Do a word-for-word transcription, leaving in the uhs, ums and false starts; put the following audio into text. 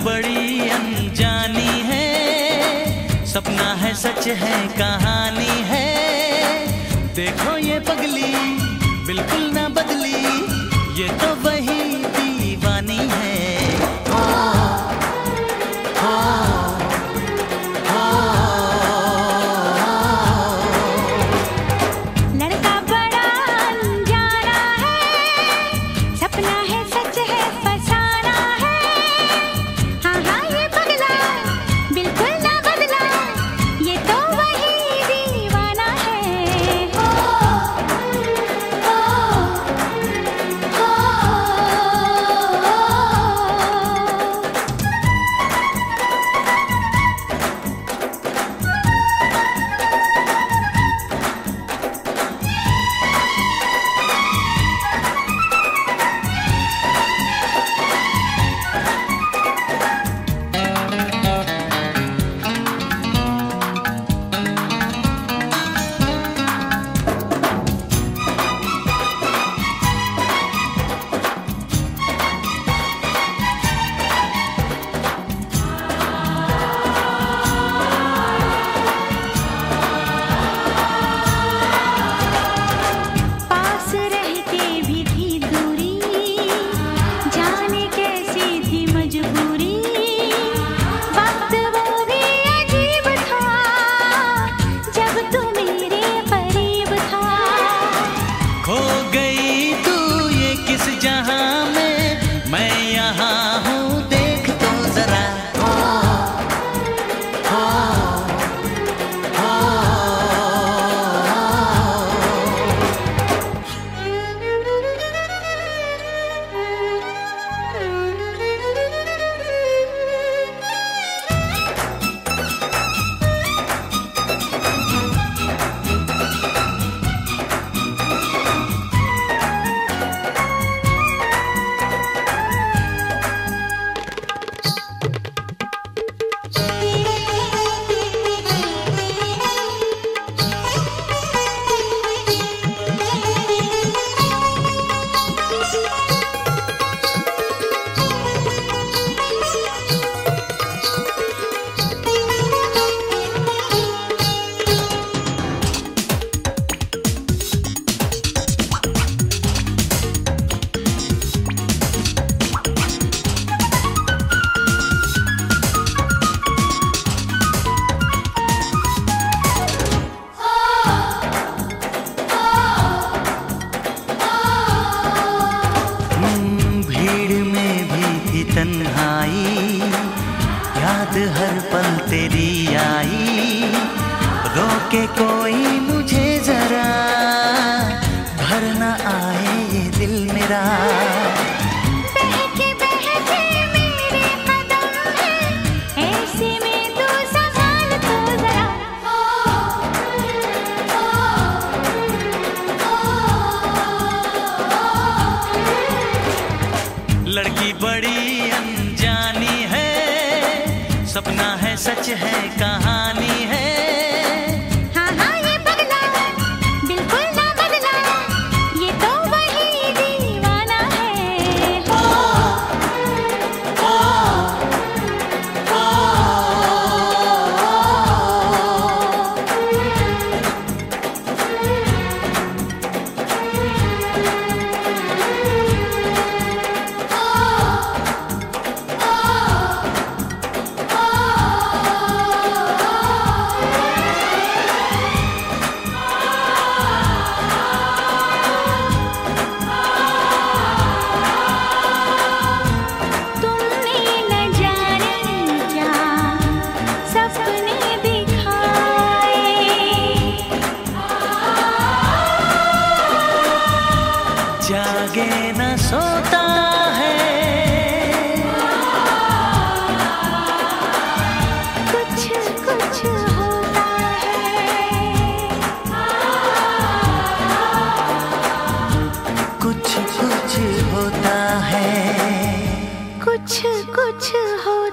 बड़ी अनजानी है, सपना है सच है कहानी है। देखो ये पगली बिल्कुल ना बदली, ये तो वही दीवानी है। ओ, ओ, ओ, लड़का बड़ा अनजाना है, सपना है सच है फसाना है। हाँ हाँ ये पगला बिल्कुल ना बदला, ये तो वही दीवाना है। ओ, ओ, ओ, ओ, पास रह के भी थी दूरी, जाने कैसी थी मजबूरी। वक्त वो भी अजीब था, जब तू मेरे करीब था। खो गई तू ये किस जहां में, मैं यहाँ हूँ देख तो जरा। ओ, ओ, ओ, हम्म, भीड़ में भी थी तन्हाई, याद हर पल तेरी आई। रोके कोई मुझे जरा, भर न आए ये दिल मेरा। बहके बहके मेरे कदम हैं, ऐसे में तू संभाल तो जरा। लड़की बड़ी अनजानी है, सपना है सच है कहानी है। हाँ हाँ ये पगला बिल्कुल ना बदला, ये तो वही दीवाना है। ओ, ओ, ओ, तुमने न जाने क्या सपने दिखाए, जागे न सोता है, कुछ कुछ होता है। कुछ कुछ होता है। कुछ कुछ हो